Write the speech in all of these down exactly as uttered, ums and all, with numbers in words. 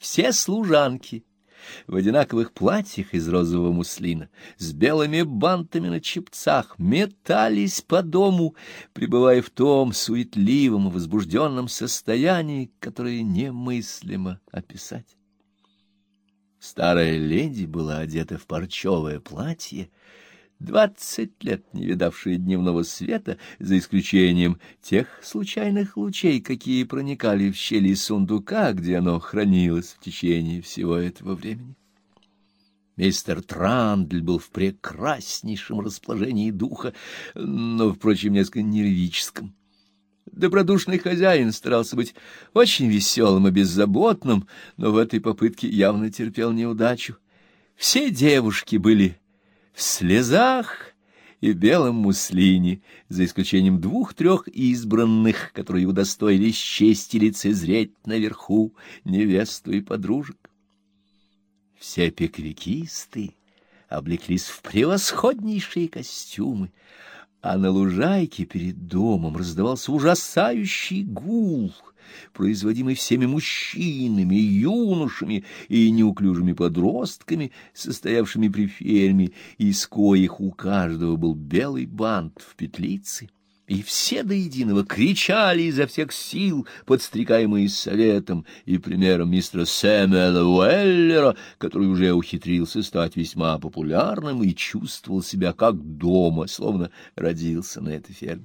все служанки в одинаковых платьях из розового муслина, с белыми бантами на чепцах, метались по дому, пребывая в том суетливом и возбужденном состоянии, которое немыслимо описать. Старая леди была одета в парчевое платье, двадцать лет не видавшее дневного света, за исключением тех случайных лучей, какие проникали в щели сундука, где оно хранилось в течение всего этого времени. Мистер Трандль был в прекраснейшем расположении духа, но, впрочем, несколько нервическом. Добродушный хозяин старался быть очень веселым и беззаботным, но в этой попытке явно терпел неудачу. Все девушки были в слезах и белом муслине, за исключением двух-трех избранных, которые удостоились чести лицезреть наверху невесту и подружек. Все пиквикисты облеклись в превосходнейшие костюмы, а на лужайке перед домом раздавался ужасающий гул, производимый всеми мужчинами, юношами и неуклюжими подростками, состоявшими при ферме, из коих у каждого был белый бант в петлице, и все до единого кричали изо всех сил, подстрекаемые советом и примером мистера Сэмюэла Уэллера, который уже ухитрился стать весьма популярным и чувствовал себя как дома, словно родился на этой ферме.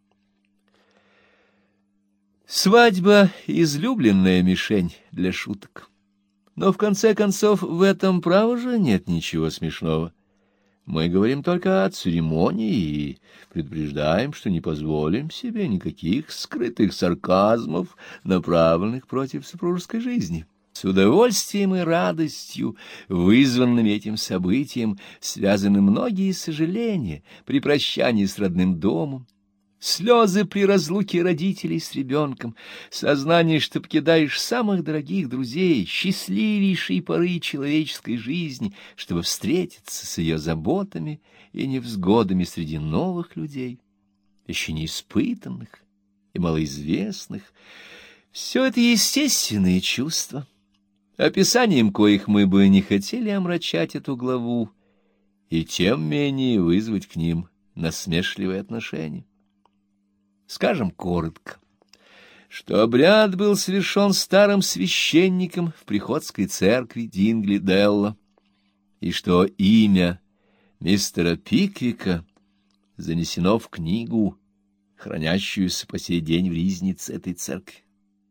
Свадьба — излюбленная мишень для шуток. Но в конце концов в этом, право же, нет ничего смешного. Мы говорим только о церемонии и предупреждаем, что не позволим себе никаких скрытых сарказмов, направленных против супружеской жизни. С удовольствием и радостью, вызванными этим событием, связаны многие сожаления при прощании с родным домом, слезы при разлуке родителей с ребенком, сознание, что покидаешь самых дорогих друзей, счастливейшие поры человеческой жизни, чтобы встретиться с ее заботами и невзгодами среди новых людей, еще не испытанных и малоизвестных. Все это естественные чувства, описанием коих мы бы не хотели омрачать эту главу и тем менее вызвать к ним насмешливое отношение. Скажем коротко, что обряд был совершен старым священником в приходской церкви Дингли-Делла, и что имя мистера Пиквика занесено в книгу, хранящуюся по сей день в ризнице этой церкви.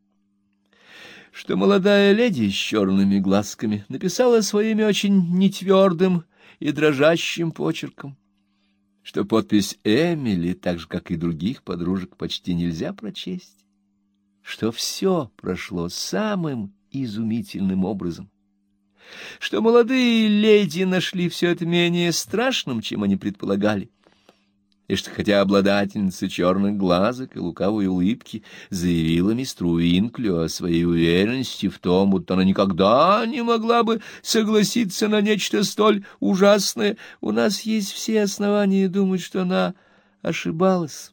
Что молодая леди с черными глазками написала свое имя очень нетвердым и дрожащим почерком, что подпись Эмили, так же, как и других подружек, почти нельзя прочесть, что все прошло самым изумительным образом, что молодые леди нашли все это менее страшным, чем они предполагали, и что хотя обладательница черных глазок и лукавой улыбки заявила мистеру Уинклю о своей уверенности в том, будто она никогда не могла бы согласиться на нечто столь ужасное, у нас есть все основания думать, что она ошибалась.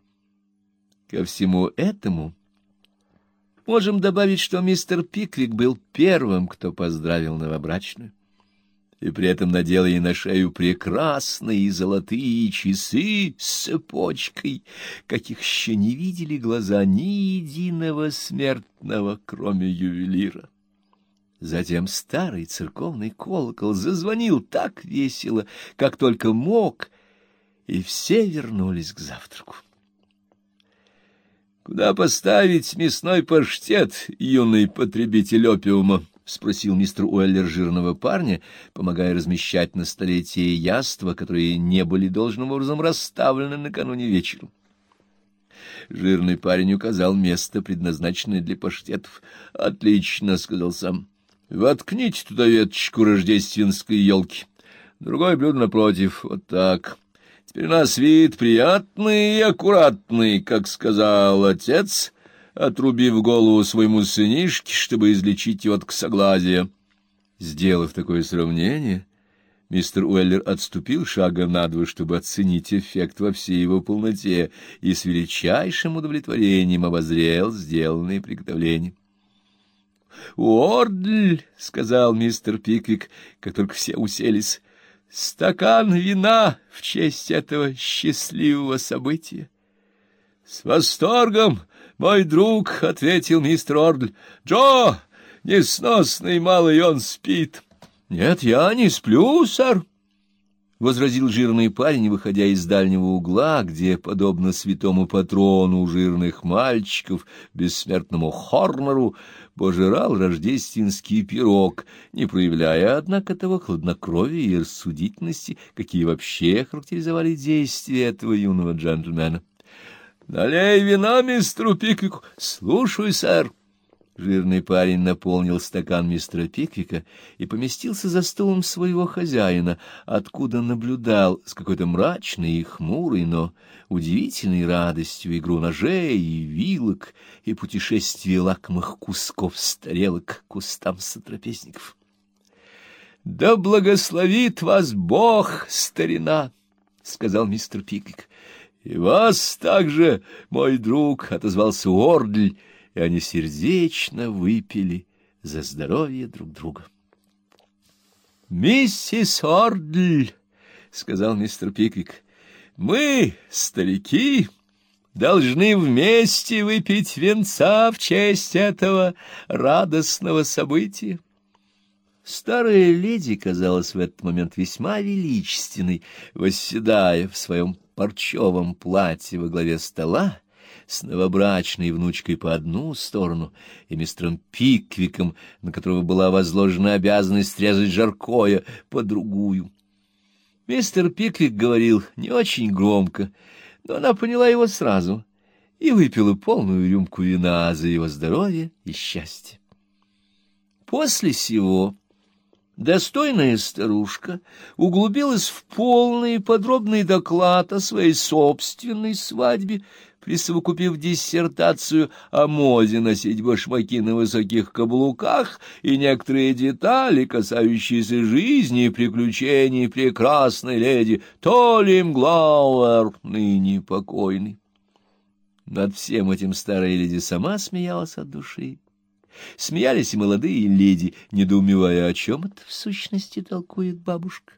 Ко всему этому можем добавить, что мистер Пиквик был первым, кто поздравил новобрачную, и при этом надел ей на шею прекрасные золотые часы с цепочкой, каких еще не видели глаза ни единого смертного, кроме ювелира. Затем старый церковный колокол зазвонил так весело, как только мог, и все вернулись к завтраку. — Куда поставить мясной паштет, юный потребитель опиума? — спросил мистер Уэллер жирного парня, помогая размещать на столе те яства, которые не были должным образом расставлены накануне вечером. Жирный парень указал место, предназначенное для паштетов. — Отлично, — сказал сам. — Воткните туда веточку рождественской елки. Другое блюдо напротив. Вот так. Теперь у нас вид приятный и аккуратный, как сказал отец, отрубив голову своему сынишке, чтобы излечить его от косоглазия. Сделав такое сравнение, мистер Уэллер отступил шага на два, чтобы оценить эффект во всей его полноте, и с величайшим удовлетворением обозрел сделанные приготовления. Уордль, — сказал мистер Пиквик, как только все уселись, — стакан вина в честь этого счастливого события. — С восторгом, мой друг, — ответил мистер Уордль. — Джо, несносный малый, он спит. — Нет, я не сплю, сэр, — возразил жирный парень, выходя из дальнего угла, где, подобно святому патрону жирных мальчиков, бессмертному Хорнеру, пожирал рождественский пирог, не проявляя, однако, того хладнокровия и рассудительности, какие вообще характеризовали действия этого юного джентльмена. — Налей вина мистеру Пиквику. — Слушай, сэр. Жирный парень наполнил стакан мистера Пиквика и поместился за столом своего хозяина, откуда наблюдал с какой-то мрачной и хмурой, но удивительной радостью игру ножей и вилок и путешествие лакомых кусков с тарелок к кустам сотрапезников. — Да благословит вас Бог, старина! — сказал мистер Пиквик. — И вас также, мой друг! — отозвался Уордль, и они сердечно выпили за здоровье друг друга. — Миссис Уордль, — сказал мистер Пиквик, — мы, старики, должны вместе выпить венца в честь этого радостного события. Старая леди казалась в этот момент весьма величественной, восседая в своем парчевом платье во главе стола, с новобрачной внучкой по одну сторону и мистером Пиквиком, на которого была возложена обязанность резать жаркое, по другую. Мистер Пиквик говорил не очень громко, но она поняла его сразу и выпила полную рюмку вина за его здоровье и счастье. После сего достойная старушка углубилась в полный и подробный доклад о своей собственной свадьбе, присовокупив диссертацию о моде носить башмаки на высоких каблуках и некоторые детали, касающиеся жизни и приключений прекрасной леди Толли Мглауэр, ныне покойной. Над всем этим старая леди сама смеялась от души. Смеялись и молодые леди, недоумевая, о чем это в сущности толкует бабушка.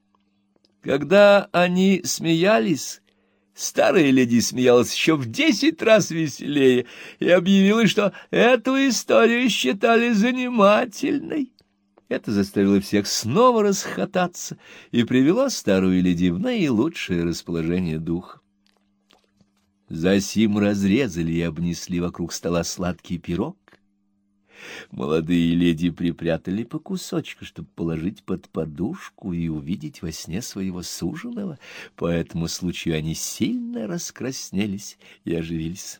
Когда они смеялись, старая леди смеялась еще в десять раз веселее и объявила, что эту историю считали занимательной. Это заставило всех снова расхохотаться и привело старую леди в наилучшее расположение духа. Засим разрезали и обнесли вокруг стола сладкий пирог. Молодые леди припрятали по кусочку, чтобы положить под подушку и увидеть во сне своего суженого. По этому случаю они сильно раскраснелись и оживились.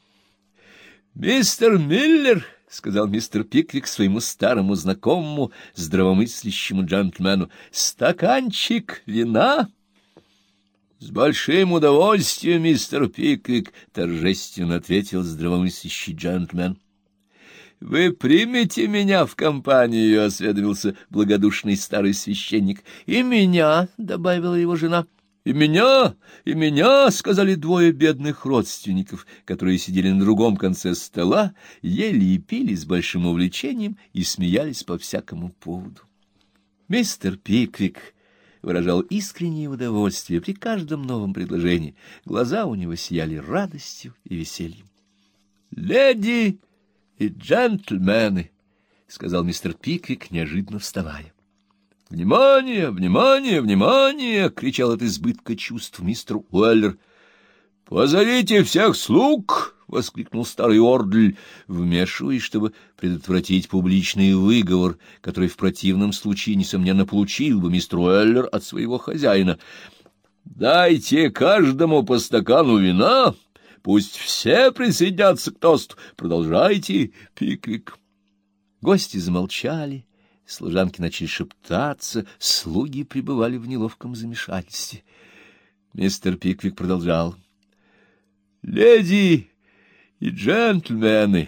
— Мистер Миллер, — сказал мистер Пиквик своему старому знакомому, здравомыслящему джентльмену, — стаканчик вина? — С большим удовольствием, мистер Пиквик, — торжественно ответил здравомыслящий джентльмен. — Вы примете меня в компанию? — осведомился благодушный старый священник. — И меня, — добавила его жена. — И меня, и меня, — сказали двое бедных родственников, которые сидели на другом конце стола, ели и пили с большим увлечением и смеялись по всякому поводу. Мистер Пиквик выражал искреннее удовольствие при каждом новом предложении. Глаза у него сияли радостью и весельем. — Леди и джентльмены, — сказал мистер Пиквик, неожиданно вставая. — Внимание, внимание, внимание! — кричал от избытка чувств мистер Уэллер. — Позовите всех слуг! — воскликнул старый Уордль, вмешиваясь, чтобы предотвратить публичный выговор, который в противном случае, несомненно, получил бы мистер Уэллер от своего хозяина. — Дайте каждому по стакану вина! Пусть все присоединятся к тосту. Продолжайте, Пиквик. Гости замолчали, служанки начали шептаться, слуги пребывали в неловком замешательстве. Мистер Пиквик продолжал. — Леди и джентльмены!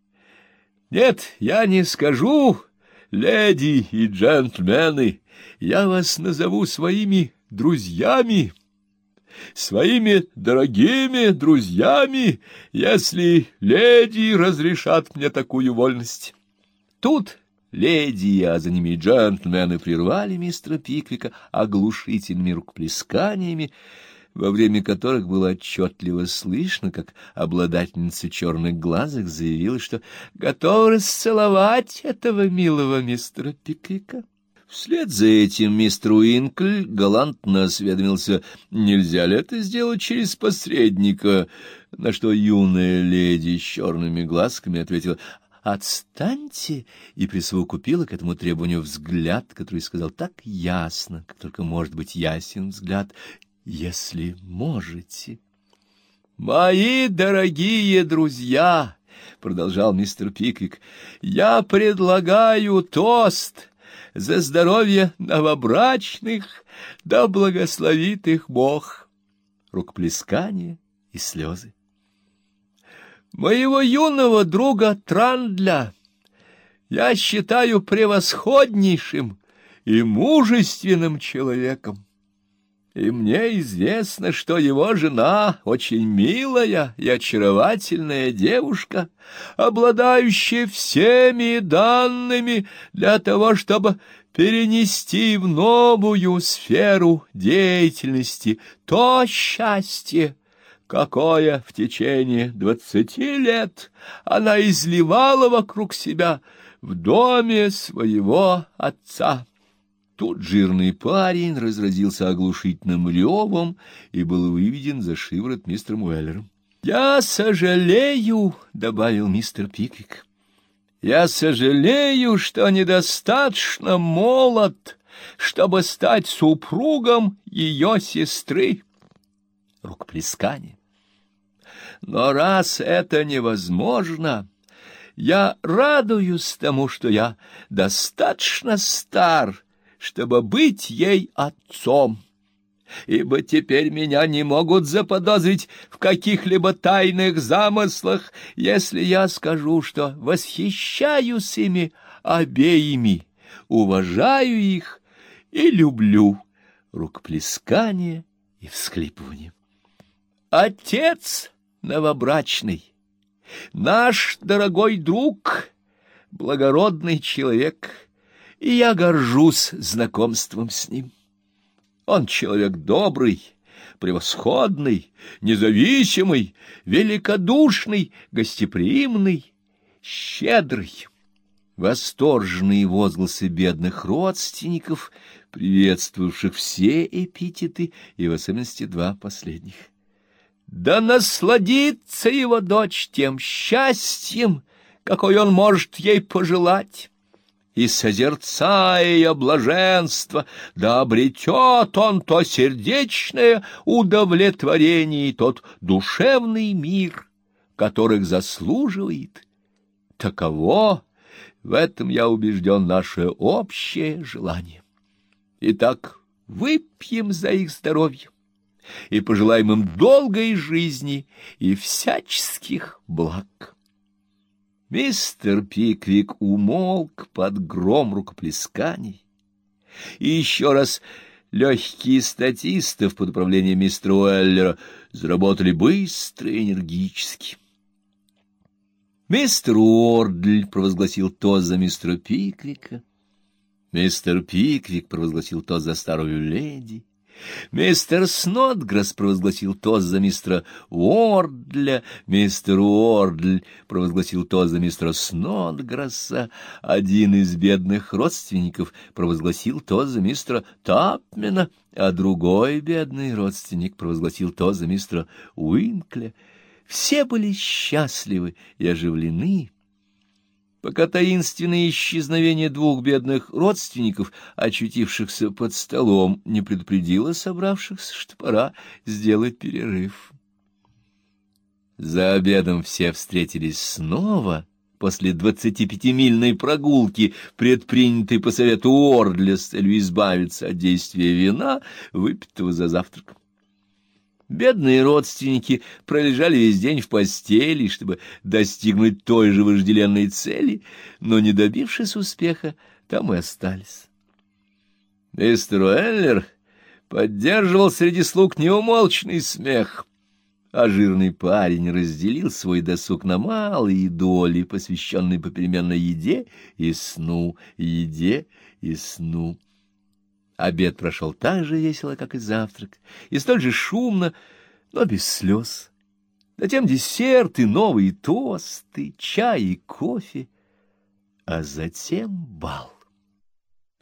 Нет, я не скажу, леди и джентльмены, я вас назову своими друзьями. Своими дорогими друзьями, если леди разрешат мне такую вольность. Тут леди, а за ними и джентльмены прервали мистера Пиквика оглушительными рукоплесканиями, во время которых было отчетливо слышно, как обладательница черных глазок заявила, что готова расцеловать этого милого мистера Пиквика. Вслед за этим мистер Уинкль галантно осведомился, нельзя ли это сделать через посредника, на что юная леди с черными глазками ответила «Отстаньте!» и присовокупила к этому требованию взгляд, который сказал так ясно, как только может быть ясен взгляд, «если можете». «Мои дорогие друзья!» — продолжал мистер Пиквик, — «я предлагаю тост за здоровье новобрачных, да благословит их Бог». Рукоплескание и слезы. «Моего юного друга Трандля я считаю превосходнейшим и мужественным человеком, и мне известно, что его жена очень милая и очаровательная девушка, обладающая всеми данными для того, чтобы перенести в новую сферу деятельности то счастье, какое в течение двадцати лет она изливала вокруг себя в доме своего отца». Тут жирный парень разразился оглушительным ревом и был выведен за шиворот мистером Уэллером. «Я сожалею», — добавил мистер Пиквик, — «я сожалею, что недостаточно молод, чтобы стать супругом ее сестры». Рукоплескание. «Но раз это невозможно, я радуюсь тому, что я достаточно стар, чтобы быть ей отцом, ибо теперь меня не могут заподозрить в каких-либо тайных замыслах, если я скажу, что восхищаюсь ими обеими, уважаю их и люблю». Рукоплескание и всхлипывание. «Отец новобрачный, наш дорогой друг, благородный человек, и я горжусь знакомством с ним. Он человек добрый, превосходный, независимый, великодушный, гостеприимный, щедрый». Восторженные возгласы бедных родственников, приветствовавших все эпитеты, и в особенности два последних. «Да насладится его дочь тем счастьем, какой он может ей пожелать, и, созерцая ее блаженство, да обретет он то сердечное удовлетворение и тот душевный мир, которых заслуживает. Таково, в этом я убежден, наше общее желание. Итак, выпьем за их здоровье и пожелаем им долгой жизни и всяческих благ». Мистер Пиквик умолк под гром рукоплесканий, и еще раз легкие статистов под управлением мистера Уэллера заработали быстро и энергически. Мистер Уордль провозгласил тост за мистера Пиквика, мистер Пиквик провозгласил тост за старую леди, мистер Снодграсс провозгласил тост за мистера Уордля, мистер Уордль провозгласил тост за мистера Снодграсса, один из бедных родственников провозгласил тост за мистера Тапмена, а другой бедный родственник провозгласил тост за мистера Уинкля. Все были счастливы и оживлены, пока таинственное исчезновение двух бедных родственников, очутившихся под столом, не предупредило собравшихся, что пора сделать перерыв. За обедом все встретились снова после двадцатипятимильной прогулки, предпринятой по совету Уордля с целью избавиться от действия вина, выпитого за завтраком. Бедные родственники пролежали весь день в постели, чтобы достигнуть той же вожделенной цели, но, не добившись успеха, там и остались. Мистер Уэллер поддерживал среди слуг неумолчный смех, а жирный парень разделил свой досуг на малые доли, посвященные попеременно еде и сну, еде и сну. Обед прошел так же весело, как и завтрак, и столь же шумно, но без слез. Затем десерты, новые тосты, чай и кофе, а затем бал.